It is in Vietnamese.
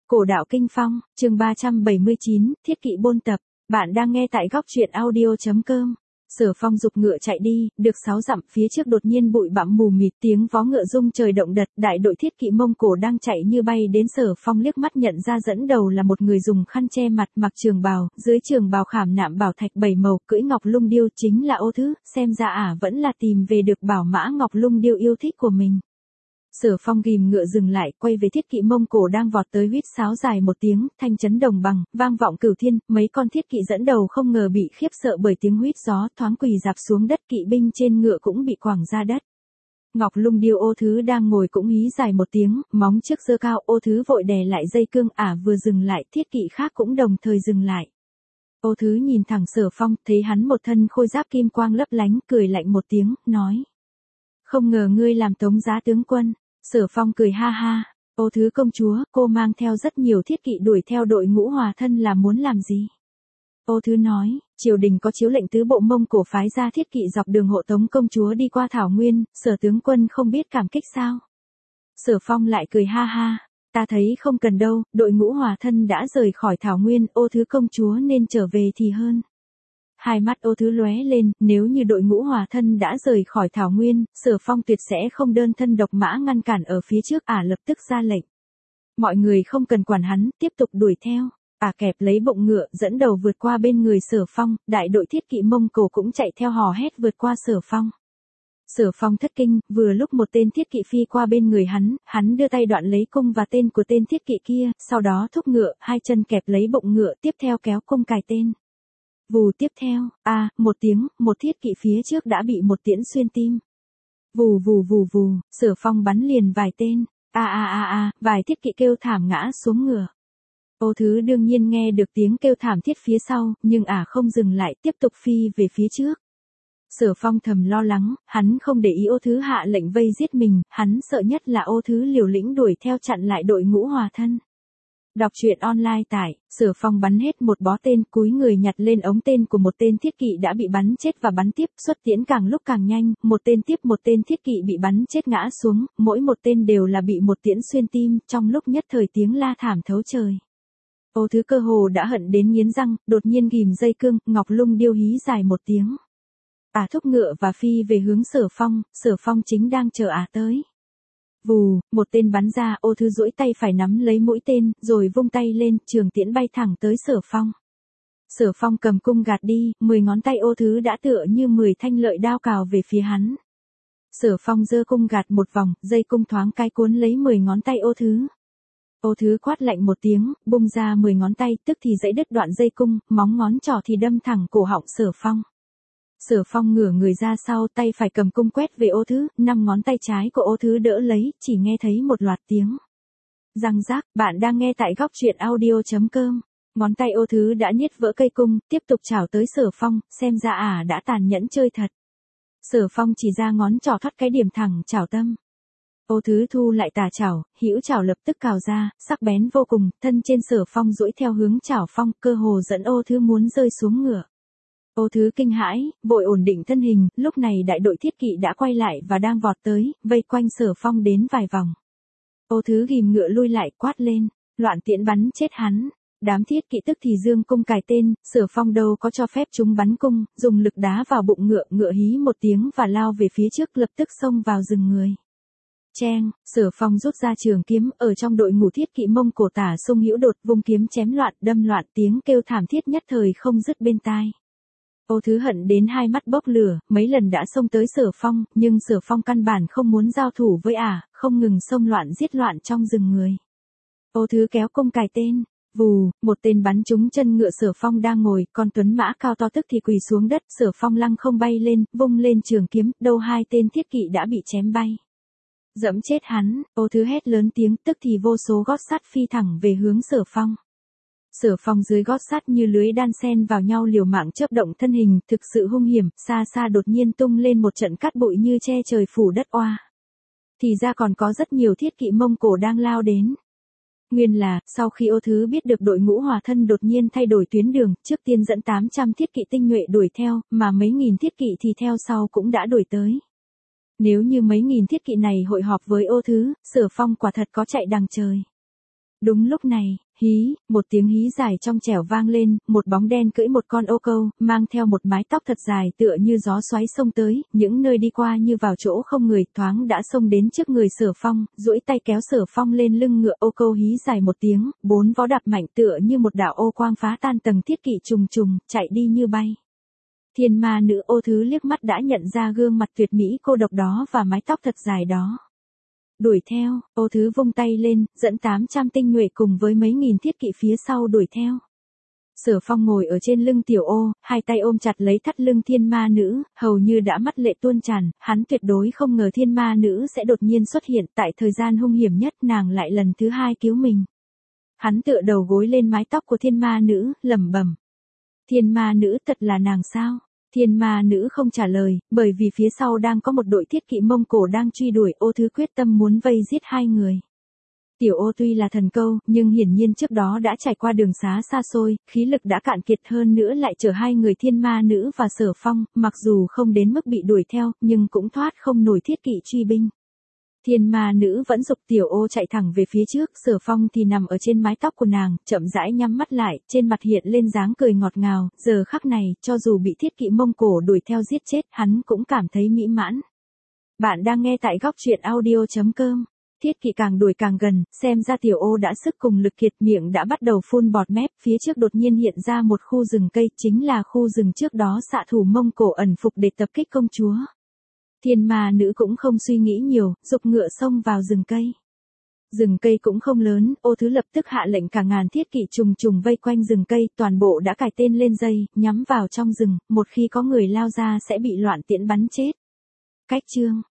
Cổ đạo kinh phong, chương 379, thiết kỵ bôn tập. Bạn đang nghe tại góc truyện audio.com. Sở Phong giục ngựa chạy đi, được 6 dặm phía trước đột nhiên bụi bặm mù mịt, tiếng vó ngựa rung trời động đất, đại đội thiết kỵ Mông Cổ đang chạy như bay đến. Sở Phong liếc mắt nhận ra dẫn đầu là một người dùng khăn che mặt, mặc trường bào, dưới trường bào khảm nạm bảo thạch 7 màu, cưỡi ngọc lung điêu, chính là Ô Thứ, xem ra vẫn là tìm về được bảo mã ngọc lung điêu yêu thích của mình. Sở Phong ghìm ngựa dừng lại, quay về thiết kỵ Mông Cổ đang vọt tới, huýt sáo dài một tiếng, thanh chấn đồng bằng, vang vọng cửu thiên. Mấy con thiết kỵ dẫn đầu không ngờ bị khiếp sợ bởi tiếng huýt gió, thoáng quỳ rạp xuống đất, kỵ binh trên ngựa cũng bị quẳng ra đất. Ngọc lung điêu Ô Thứ đang ngồi cũng hí dài một tiếng, móng trước giơ cao. Ô Thứ vội đè lại dây cương, vừa dừng lại, thiết kỵ khác cũng đồng thời dừng lại. Ô Thứ nhìn thẳng Sở Phong, thấy hắn một thân khôi giáp kim quang lấp lánh, cười lạnh một tiếng, nói: không ngờ ngươi làm tống giá tướng quân. Sở Phong cười ha ha: Ô Thứ công chúa, cô mang theo rất nhiều thiết kỵ đuổi theo đội Ngũ Hòa Thân là muốn làm gì? Ô Thứ nói: triều đình có chiếu lệnh tứ bộ Mông Cổ phái ra thiết kỵ dọc đường hộ tống công chúa đi qua Thảo Nguyên, Sở tướng quân không biết cảm kích sao? Sở Phong lại cười ha ha: ta thấy không cần đâu, đội Ngũ Hòa Thân đã rời khỏi Thảo Nguyên, Ô Thứ công chúa nên trở về thì hơn. Hai mắt Ô Thứ lóe lên, nếu như đội Ngũ Hòa Thân đã rời khỏi Thảo Nguyên, Sở Phong tuyệt sẽ không đơn thân độc mã ngăn cản ở phía trước. Lập tức ra lệnh: mọi người không cần quản hắn, tiếp tục đuổi theo. Kẹp lấy bụng ngựa, dẫn đầu vượt qua bên người Sở Phong, đại đội thiết kỵ Mông Cổ cũng chạy theo hò hét vượt qua Sở Phong. Sở Phong thất kinh, vừa lúc một tên thiết kỵ phi qua bên người hắn đưa tay đoạn lấy cung và tên của tên thiết kỵ kia, sau đó thúc ngựa, hai chân kẹp lấy bụng ngựa, tiếp theo kéo cung cài tên. Vù, tiếp theo, một tiếng, một thiết kỵ phía trước đã bị một tiễn xuyên tim. Vù vù vù vù, Sở Phong bắn liền vài tên. Vài thiết kỵ kêu thảm ngã xuống ngựa. Ô Thứ đương nhiên nghe được tiếng kêu thảm thiết phía sau, nhưng không dừng lại, tiếp tục phi về phía trước. Sở Phong thầm lo lắng, hắn không để ý Ô Thứ hạ lệnh vây giết mình, hắn sợ nhất là Ô Thứ liều lĩnh đuổi theo chặn lại đội Ngũ Hòa Thân. Đọc truyện online tại, Sở Phong bắn hết một bó tên, cúi người nhặt lên ống tên của một tên thiết kỵ đã bị bắn chết và bắn tiếp, xuất tiễn càng lúc càng nhanh, một tên tiếp một tên thiết kỵ bị bắn chết ngã xuống, mỗi một tên đều là bị một tiễn xuyên tim, trong lúc nhất thời tiếng la thảm thấu trời. Ô Thứ cơ hồ đã hận đến nghiến răng, đột nhiên ghìm dây cương, ngọc lung điêu hí dài một tiếng. Thúc ngựa và phi về hướng Sở Phong chính đang chờ tới. Vù, một tên bắn ra, Ô Thứ duỗi tay phải nắm lấy mũi tên, rồi vung tay lên, trường tiễn bay thẳng tới Sở Phong. Sở Phong cầm cung gạt đi, 10 ngón tay Ô Thứ đã tựa như 10 thanh lợi đao cào về phía hắn. Sở Phong giơ cung gạt một vòng, dây cung thoáng cái cuốn lấy 10 ngón tay Ô Thứ. Ô Thứ quát lạnh một tiếng, bung ra 10 ngón tay, tức thì giãy đứt đoạn dây cung, móng ngón trỏ thì đâm thẳng cổ họng Sở Phong. Sở Phong ngửa người ra sau, tay phải cầm cung quét về Ô Thứ, 5 ngón tay trái của Ô Thứ đỡ lấy, chỉ nghe thấy một loạt tiếng răng rác. Bạn đang nghe tại góc truyện audio.com. Ngón tay Ô Thứ đã niết vỡ cây cung, tiếp tục chảo tới Sở Phong, xem ra đã tàn nhẫn chơi thật. Sở Phong chỉ ra ngón trỏ thoát cái điểm thẳng chảo tâm. Ô Thứ thu lại tà chảo, hữu chảo lập tức cào ra, sắc bén vô cùng, thân trên Sở Phong duỗi theo hướng chảo phong, cơ hồ dẫn Ô Thứ muốn rơi xuống ngựa. Ô Thứ kinh hãi, vội ổn định thân hình, lúc này đại đội thiết kỵ đã quay lại và đang vọt tới, vây quanh Sở Phong đến vài vòng. Ô Thứ ghìm ngựa lui lại, quát lên: loạn tiễn bắn chết hắn. Đám thiết kỵ tức thì giương cung cài tên, Sở Phong đâu có cho phép chúng bắn cung, dùng lực đá vào bụng ngựa, ngựa hí một tiếng và lao về phía trước, lập tức xông vào rừng người. Cheng, Sở Phong rút ra trường kiếm, ở trong đội ngũ thiết kỵ Mông Cổ tả xung hữu đột, vung kiếm chém loạn, đâm loạn, tiếng kêu thảm thiết nhất thời không dứt bên tai. Ô Thứ hận đến hai mắt bốc lửa, mấy lần đã xông tới Sở Phong, nhưng Sở Phong căn bản không muốn giao thủ với không ngừng xông loạn giết loạn trong rừng người. Ô Thứ kéo cung cài tên, vù, một tên bắn trúng chân ngựa Sở Phong đang ngồi, con tuấn mã cao to tức thì quỳ xuống đất, Sở Phong lăng không bay lên, vung lên trường kiếm, đâu hai tên thiết kỵ đã bị chém bay. Dẫm chết hắn, Ô Thứ hét lớn tiếng, tức thì vô số gót sắt phi thẳng về hướng Sở Phong. Sở Phong dưới gót sắt như lưới đan xen vào nhau liều mạng chớp động thân hình, thực sự hung hiểm, xa xa đột nhiên tung lên một trận cát bụi như che trời phủ đất oa. Thì ra còn có rất nhiều thiết kỵ Mông Cổ đang lao đến. Nguyên là, sau khi Ô Thứ biết được đội Ngũ Hòa Thân đột nhiên thay đổi tuyến đường, trước tiên dẫn 800 thiết kỵ tinh nhuệ đuổi theo, mà mấy nghìn thiết kỵ thì theo sau cũng đã đuổi tới. Nếu như mấy nghìn thiết kỵ này hội họp với Ô Thứ, Sở Phong quả thật có chạy đằng trời. Đúng lúc này, hí, một tiếng hí dài trong trẻo vang lên, một bóng đen cưỡi một con ô câu, mang theo một mái tóc thật dài tựa như gió xoáy xông tới, những nơi đi qua như vào chỗ không người, thoáng đã xông đến trước người Sở Phong, duỗi tay kéo Sở Phong lên lưng ngựa. Ô câu hí dài một tiếng, bốn vó đạp mạnh tựa như một đạo ô quang phá tan tầng thiết kỵ trùng trùng, chạy đi như bay. Thiên ma nữ Ô Thứ liếc mắt đã nhận ra gương mặt tuyệt mỹ cô độc đó và mái tóc thật dài đó. Đuổi theo, Ô Thứ vung tay lên, dẫn 800 tinh nhuệ cùng với mấy nghìn thiết kỵ phía sau đuổi theo. Sở Phong ngồi ở trên lưng Tiểu Ô, hai tay ôm chặt lấy thắt lưng thiên ma nữ, hầu như đã mắt lệ tuôn tràn, hắn tuyệt đối không ngờ thiên ma nữ sẽ đột nhiên xuất hiện tại thời gian hung hiểm nhất, nàng lại lần thứ hai cứu mình. Hắn tựa đầu gối lên mái tóc của thiên ma nữ, lẩm bẩm. Thiên ma nữ thật là nàng sao? Thiên ma nữ không trả lời, bởi vì phía sau đang có một đội thiết kỵ Mông Cổ đang truy đuổi. Ô Thứ quyết tâm muốn vây giết hai người. Tiểu Ô tuy là thần câu, nhưng hiển nhiên trước đó đã trải qua đường xá xa xôi, khí lực đã cạn kiệt, hơn nữa lại chở hai người thiên ma nữ và Sở Phong, mặc dù không đến mức bị đuổi theo, nhưng cũng thoát không nổi thiết kỵ truy binh. Thiên ma nữ vẫn giục Tiểu Ô chạy thẳng về phía trước, Sở Phong thì nằm ở trên mái tóc của nàng, chậm rãi nhắm mắt lại, trên mặt hiện lên dáng cười ngọt ngào, giờ khắc này, cho dù bị thiết kỵ Mông Cổ đuổi theo giết chết, hắn cũng cảm thấy mỹ mãn. Bạn đang nghe tại góc truyện audio.com. Thiết kỵ càng đuổi càng gần, xem ra Tiểu Ô đã sức cùng lực kiệt, miệng đã bắt đầu phun bọt mép, phía trước đột nhiên hiện ra một khu rừng cây, chính là khu rừng trước đó xạ thủ Mông Cổ ẩn phục để tập kích công chúa. Thiên ma nữ cũng không suy nghĩ nhiều, giục ngựa xông vào rừng cây. Rừng cây cũng không lớn, Ô Thứ lập tức hạ lệnh cả ngàn thiết kỵ trùng trùng vây quanh rừng cây, toàn bộ đã cài tên lên dây, nhắm vào trong rừng, một khi có người lao ra sẽ bị loạn tiễn bắn chết. Cách chương